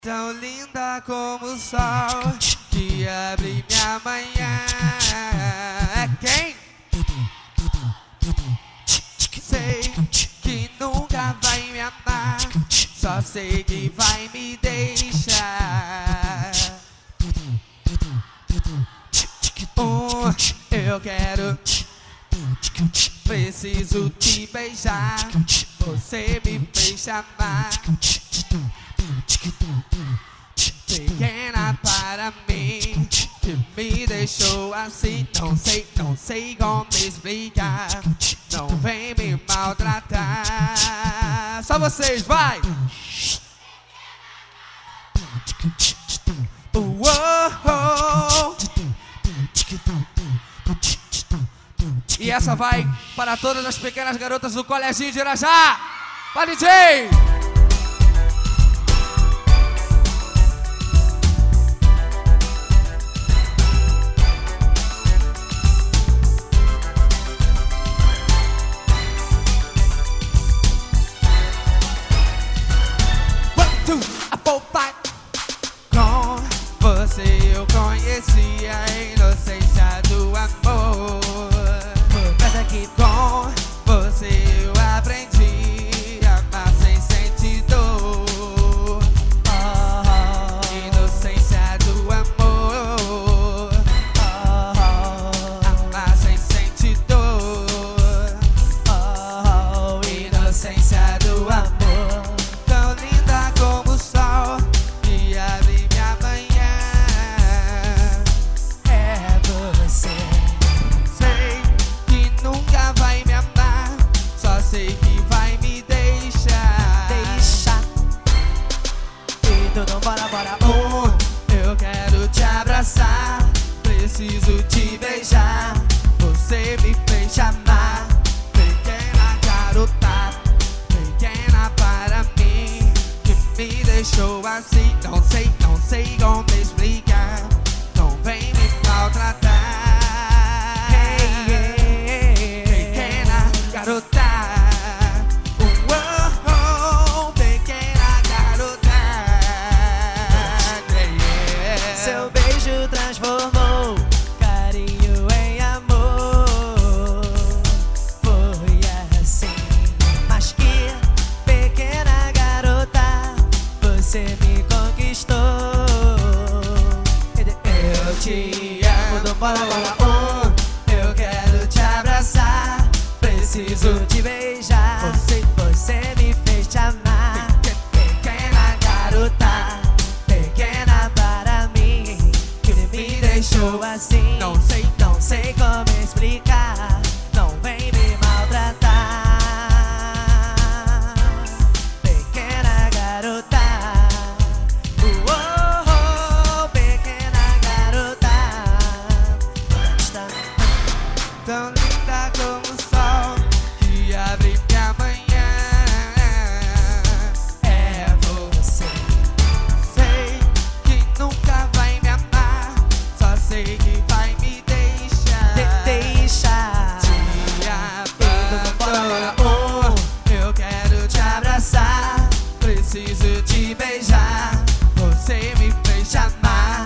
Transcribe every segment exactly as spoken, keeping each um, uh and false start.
Tão linda como o sol que abre minha manhã. É quem? Sei que nunca vai me amar, só sei que vai me deixar. Oh, eu quero, preciso te beijar, você me fez chamar. Pequena para mim, que me deixou assim. Não sei, não sei como explicar. Não vem me maltratar. Só vocês, vai! Uou! E essa vai para todas as pequenas garotas do Coleginho de Irajá. Vai, D J! Com você eu conheci a inocência do amor. Mas aqui com você eu aprendi a amar sem sentir dor. Oh, inocência do amor. Oh, amar sem sentir dor. Oh, inocência do amor. Tão linda como o sol que abre minha manhã. É você. Sei que nunca vai me amar, só sei que vai me deixar. Deixa. Então bora, bora. Oh, eu quero te abraçar, preciso te beijar, você me fez chamar. Pequena garota, pequena para mim, que me deixou assim. Não sei, não sei como explicar. Não vem me maltratar. Hey, hey, pequena garota. Uou, pequena garota. Yeah. Seu beijo transformou carinho em amor. Foi assim, mas que pequena garota, você me conquistou. Eu te amo, bola, bola, um. Eu quero te abraçar, preciso Te beijar, Você, você me fez te amar. pequena garota, Pequena para mim, que me deixou assim. Não sei, Não sei como explicar. Não vem me maltratar. Pequena garota. Uou, pequena garota. Está tão linda como o sol que abre minha manhã. é você. Sei que nunca vai me amar, só sei que vai me deixar. De deixa. Te abandono. Eu quero te abraçar, preciso te beijar, você me fez chamar.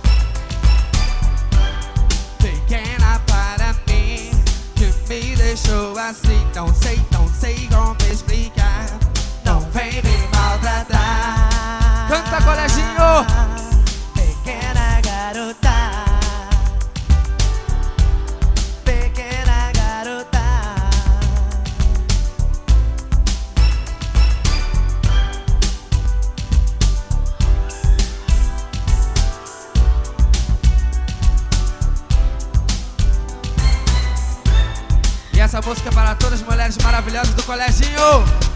Pequena para mim, que me deixou assim. Não sei, não sei como explicar. Não vem me maltratar. Canta, Coleginho! Pequena garota. Pequena garota. E essa música é para todas as mulheres maravilhosas do Coleginho.